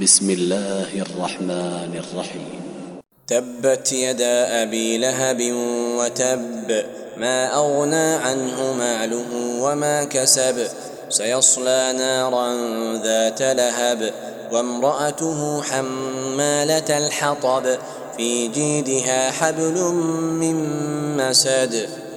بسم الله الرحمن الرحيم. تبت يدا أبي لهب وتب، ما أغنى عنه ماله وما كسب، سيصلى نارا ذات لهب، وامرأته حمالة الحطب، في جيدها حبل من مسد.